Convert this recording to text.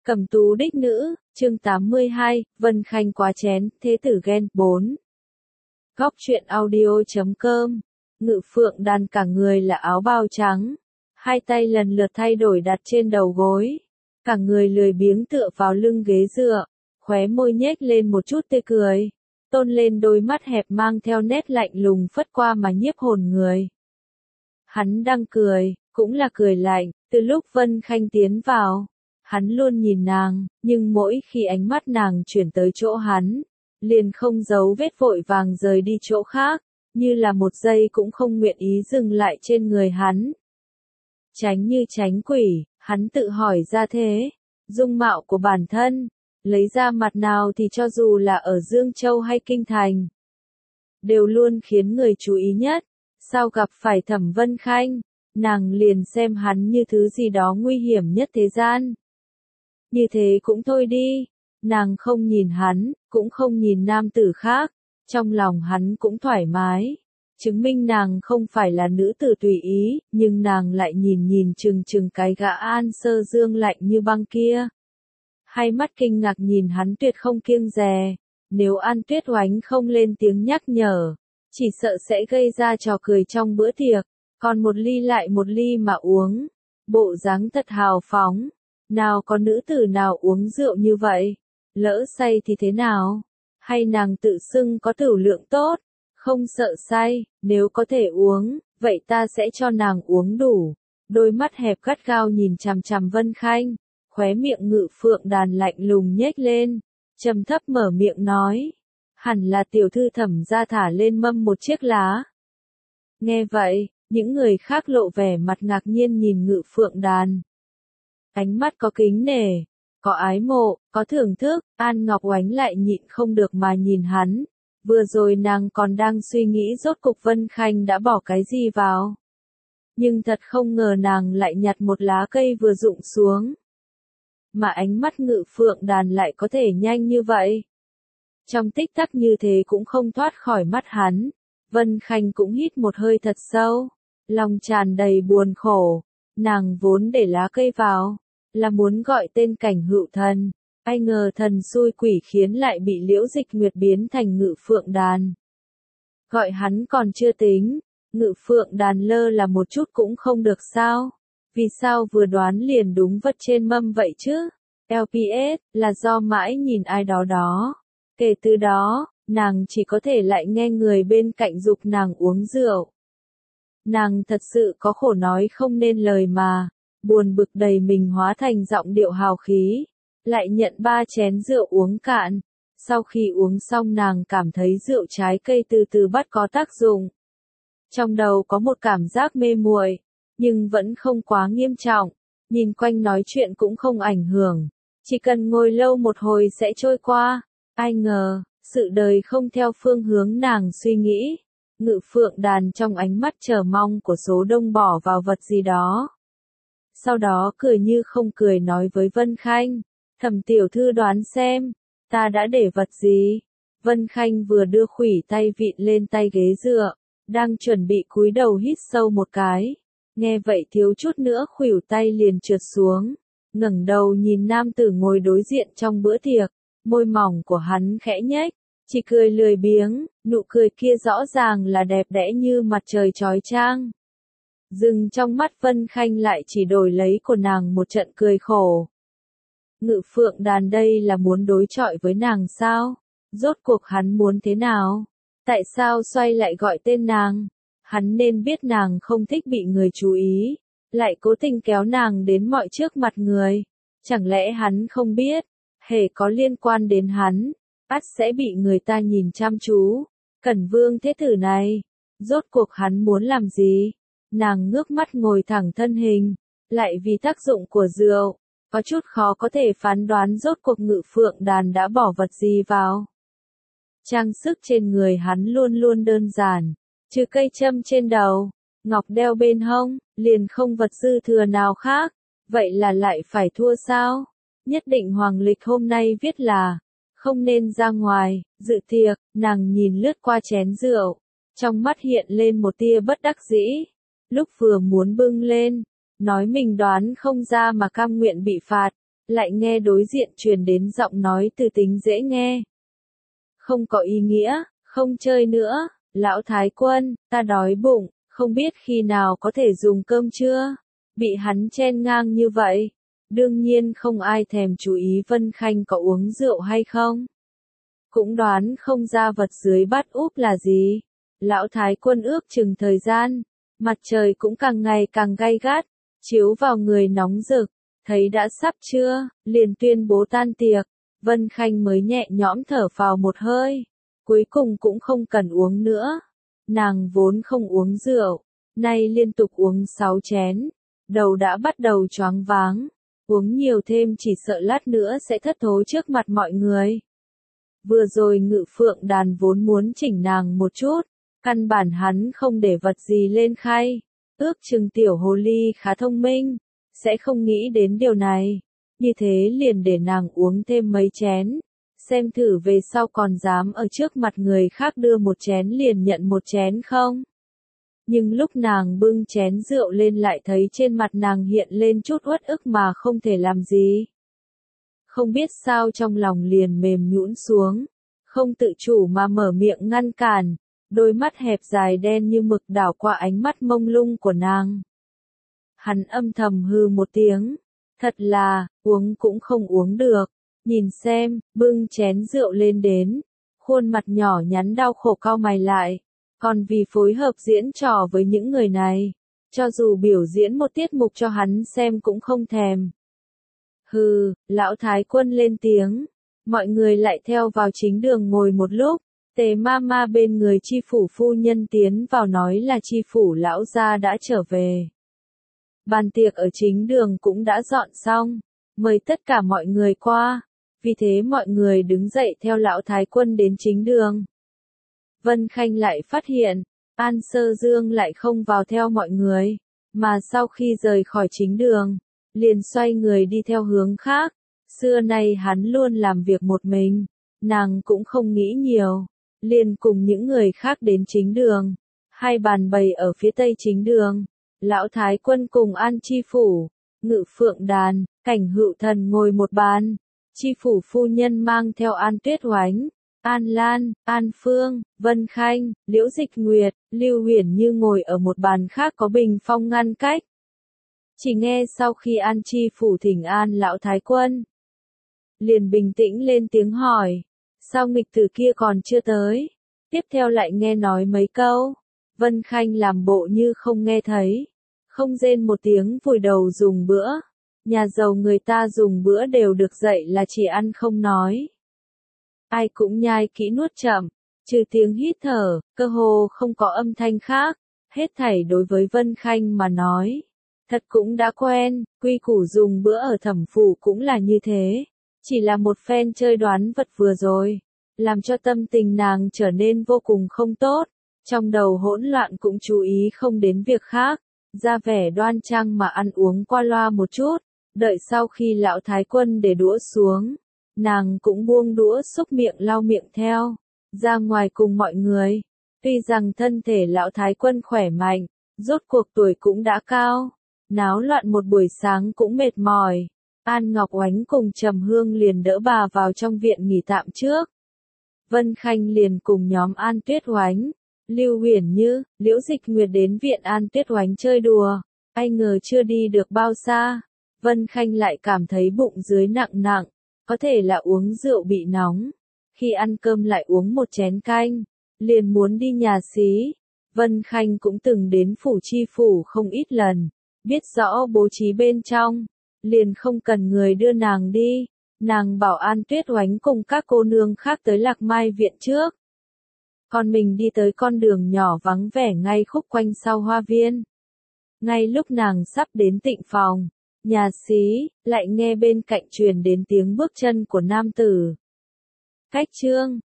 Cẩm tú đích nữ, chương 82, Vân Khanh quá chén, thế tử ghen, 4. Góc truyện audio.com, Ngự Phượng Đàn cả người là áo bào trắng, hai tay lần lượt thay đổi đặt trên đầu gối, cả người lười biếng tựa vào lưng ghế dựa, khóe môi nhếch lên một chút tươi cười, tôn lên đôi mắt hẹp mang theo nét lạnh lùng phất qua mà nhiếp hồn người. Hắn đang cười, cũng là cười lạnh, từ lúc Vân Khanh tiến vào. Hắn luôn nhìn nàng, nhưng mỗi khi ánh mắt nàng chuyển tới chỗ hắn, liền không giấu vết vội vàng rời đi chỗ khác, như là một giây cũng không nguyện ý dừng lại trên người hắn. Tránh như tránh quỷ, hắn tự hỏi ra thế, dung mạo của bản thân, lấy ra mặt nào thì cho dù là ở Dương Châu hay Kinh Thành, đều luôn khiến người chú ý nhất, sao gặp phải Thẩm Vân Khanh, nàng liền xem hắn như thứ gì đó nguy hiểm nhất thế gian. Như thế cũng thôi đi, nàng không nhìn hắn, cũng không nhìn nam tử khác, trong lòng hắn cũng thoải mái, chứng minh nàng không phải là nữ tử tùy ý, nhưng nàng lại nhìn chừng cái gã An Sơ Dương lạnh như băng kia. Hai mắt kinh ngạc nhìn hắn tuyệt không kiêng dè, nếu An Tuyết Oánh không lên tiếng nhắc nhở, chỉ sợ sẽ gây ra trò cười trong bữa tiệc, còn một ly lại một ly mà uống, bộ dáng thật hào phóng. Nào có nữ tử nào uống rượu như vậy, lỡ say thì thế nào? Hay nàng tự xưng có tửu lượng tốt, không sợ say, nếu có thể uống, vậy ta sẽ cho nàng uống đủ. Đôi mắt hẹp gắt gao nhìn chằm chằm Vân Khanh, khóe miệng Ngự Phượng Đàn lạnh lùng nhếch lên, trầm thấp mở miệng nói, hẳn là tiểu thư Thẩm gia thả lên mâm một chiếc lá. Nghe vậy, những người khác lộ vẻ mặt ngạc nhiên nhìn Ngự Phượng Đàn. Ánh mắt có kính nể, có ái mộ, có thưởng thức, An Ngọc Oánh lại nhịn không được mà nhìn hắn. Vừa rồi nàng còn đang suy nghĩ rốt cục Vân Khanh đã bỏ cái gì vào. Nhưng thật không ngờ nàng lại nhặt một lá cây vừa rụng xuống. Mà ánh mắt Ngự Phượng Đàn lại có thể nhanh như vậy. Trong tích tắc như thế cũng không thoát khỏi mắt hắn. Vân Khanh cũng hít một hơi thật sâu, lòng tràn đầy buồn khổ. Nàng vốn để lá cây vào, là muốn gọi tên Cảnh Hữu Thần, ai ngờ thần xui quỷ khiến lại bị Liễu Dịch Nguyệt biến thành Ngự Phượng Đàn. Gọi hắn còn chưa tính, Ngự Phượng Đàn lơ là một chút cũng không được sao? Vì sao vừa đoán liền đúng vật trên mâm vậy chứ? LPS, là do mãi nhìn ai đó đó. Kể từ đó, nàng chỉ có thể lại nghe người bên cạnh giục nàng uống rượu. Nàng thật sự có khổ nói không nên lời mà. Buồn bực đầy mình hóa thành giọng điệu hào khí, lại nhận 3 chén rượu uống cạn. Sau khi uống xong nàng cảm thấy rượu trái cây từ từ bắt có tác dụng. Trong đầu có một cảm giác mê muội, nhưng vẫn không quá nghiêm trọng, nhìn quanh nói chuyện cũng không ảnh hưởng, chỉ cần ngồi lâu một hồi sẽ trôi qua. Ai ngờ, sự đời không theo phương hướng nàng suy nghĩ. Ngự Phượng Đàn trong ánh mắt chờ mong của số đông bỏ vào vật gì đó. Sau đó cười như không cười nói với Vân Khanh, Thẩm tiểu thư đoán xem, ta đã để vật gì? Vân Khanh vừa đưa khuỷu tay vịn lên tay ghế dựa, đang chuẩn bị cúi đầu hít sâu một cái. Nghe vậy thiếu chút nữa khuỷu tay liền trượt xuống, ngẩng đầu nhìn nam tử ngồi đối diện trong bữa tiệc, môi mỏng của hắn khẽ nhếch, chỉ cười lười biếng, nụ cười kia rõ ràng là đẹp đẽ như mặt trời chói chang. Dừng trong mắt Vân Khanh lại chỉ đổi lấy của nàng một trận cười khổ. Ngự Phượng Đàn đây là muốn đối chọi với nàng sao? Rốt cuộc hắn muốn thế nào? Tại sao xoay lại gọi tên nàng? Hắn nên biết nàng không thích bị người chú ý, lại cố tình kéo nàng đến mọi trước mặt người. Chẳng lẽ hắn không biết, hễ có liên quan đến hắn, ắt sẽ bị người ta nhìn chăm chú. Cẩn Vương thế tử này, rốt cuộc hắn muốn làm gì? Nàng ngước mắt ngồi thẳng thân hình, lại vì tác dụng của rượu, có chút khó có thể phán đoán rốt cuộc Ngự Phượng Đàn đã bỏ vật gì vào. Trang sức trên người hắn luôn luôn đơn giản, trừ cây châm trên đầu, ngọc đeo bên hông, liền không vật dư thừa nào khác, vậy là lại phải thua sao? Nhất định hoàng lịch hôm nay viết là, không nên ra ngoài, dự tiệc, nàng nhìn lướt qua chén rượu, trong mắt hiện lên một tia bất đắc dĩ. Lúc vừa muốn bưng lên, nói mình đoán không ra mà cam nguyện bị phạt, lại nghe đối diện truyền đến giọng nói từ tính dễ nghe. Không có ý nghĩa, không chơi nữa, lão thái quân, ta đói bụng, không biết khi nào có thể dùng cơm chưa? Bị hắn chen ngang như vậy, đương nhiên không ai thèm chú ý Vân Khanh có uống rượu hay không. Cũng đoán không ra vật dưới bát úp là gì. Lão thái quân ước chừng thời gian, mặt trời cũng càng ngày càng gay gắt, chiếu vào người nóng rực, thấy đã sắp trưa, liền tuyên bố tan tiệc, Vân Khanh mới nhẹ nhõm thở phào một hơi, cuối cùng cũng không cần uống nữa. Nàng vốn không uống rượu, nay liên tục uống 6 chén, đầu đã bắt đầu choáng váng, uống nhiều thêm chỉ sợ lát nữa sẽ thất thố trước mặt mọi người. Vừa rồi Ngự Phượng Đàn vốn muốn chỉnh nàng một chút, căn bản hắn không để vật gì lên khay, ước chừng tiểu hồ ly khá thông minh, sẽ không nghĩ đến điều này, như thế liền để nàng uống thêm mấy chén, xem thử về sau còn dám ở trước mặt người khác đưa một chén liền nhận một chén không. Nhưng lúc nàng bưng chén rượu lên lại thấy trên mặt nàng hiện lên chút uất ức mà không thể làm gì. Không biết sao trong lòng liền mềm nhũn xuống, không tự chủ mà mở miệng ngăn cản, đôi mắt hẹp dài đen như mực đảo qua ánh mắt mông lung của nàng. Hắn âm thầm hừ một tiếng, thật là, uống cũng không uống được, nhìn xem, bưng chén rượu lên đến, khuôn mặt nhỏ nhắn đau khổ cau mày lại, còn vì phối hợp diễn trò với những người này, cho dù biểu diễn một tiết mục cho hắn xem cũng không thèm. Hừ, lão thái quân lên tiếng, mọi người lại theo vào chính đường ngồi một lúc, Tề Mama bên người chi phủ phu nhân tiến vào nói là chi phủ lão gia đã trở về. Bàn tiệc ở chính đường cũng đã dọn xong, mời tất cả mọi người qua, vì thế mọi người đứng dậy theo lão thái quân đến chính đường. Vân Khanh lại phát hiện, An Sơ Dương lại không vào theo mọi người, mà sau khi rời khỏi chính đường, liền xoay người đi theo hướng khác. Xưa nay hắn luôn làm việc một mình, nàng cũng không nghĩ nhiều, liền cùng những người khác đến chính đường. Hai bàn bày ở phía tây chính đường, lão thái quân cùng An chi phủ, Ngự Phượng Đàn, Cảnh Hữu Thần ngồi một bàn. Chi phủ phu nhân mang theo An Tuyết Oánh, An Lan, An Phương, Vân Khanh, Liễu Dịch Nguyệt, Lưu Huyền Như ngồi ở một bàn khác có bình phong ngăn cách. Chỉ nghe sau khi An chi phủ thỉnh an lão thái quân, liền bình tĩnh lên tiếng hỏi, sao nghịch tử kia còn chưa tới? Tiếp theo lại nghe nói mấy câu, Vân Khanh làm bộ như không nghe thấy, không rên một tiếng vùi đầu dùng bữa. Nhà giàu người ta dùng bữa đều được dạy là chỉ ăn không nói. Ai cũng nhai kỹ nuốt chậm, trừ tiếng hít thở, cơ hồ không có âm thanh khác, hết thảy đối với Vân Khanh mà nói. Thật cũng đã quen, quy củ dùng bữa ở Thẩm phủ cũng là như thế. Chỉ là một phen chơi đoán vật vừa rồi, làm cho tâm tình nàng trở nên vô cùng không tốt, trong đầu hỗn loạn cũng chú ý không đến việc khác, ra vẻ đoan trang mà ăn uống qua loa một chút, đợi sau khi lão thái quân để đũa xuống, nàng cũng buông đũa xúc miệng lau miệng theo, ra ngoài cùng mọi người. Tuy rằng thân thể lão thái quân khỏe mạnh, rốt cuộc tuổi cũng đã cao, náo loạn một buổi sáng cũng mệt mỏi. An Ngọc Oánh cùng Trầm Hương liền đỡ bà vào trong viện nghỉ tạm trước. Vân Khanh liền cùng nhóm An Tuyết Oánh, Lưu Huyền Như, Liễu Dịch Nguyệt đến viện An Tuyết Oánh chơi đùa. Ai ngờ chưa đi được bao xa, Vân Khanh lại cảm thấy bụng dưới nặng nặng, có thể là uống rượu bị nóng. Khi ăn cơm lại uống một chén canh, liền muốn đi nhà xí. Vân Khanh cũng từng đến phủ chi phủ không ít lần, biết rõ bố trí bên trong, liền không cần người đưa nàng đi. Nàng bảo An Tuyết Oánh cùng các cô nương khác tới Lạc Mai viện trước. Còn mình đi tới con đường nhỏ vắng vẻ ngay khúc quanh sau hoa viên. Ngay lúc nàng sắp đến tịnh phòng, nhà xí, lại nghe bên cạnh truyền đến tiếng bước chân của nam tử. Cách chương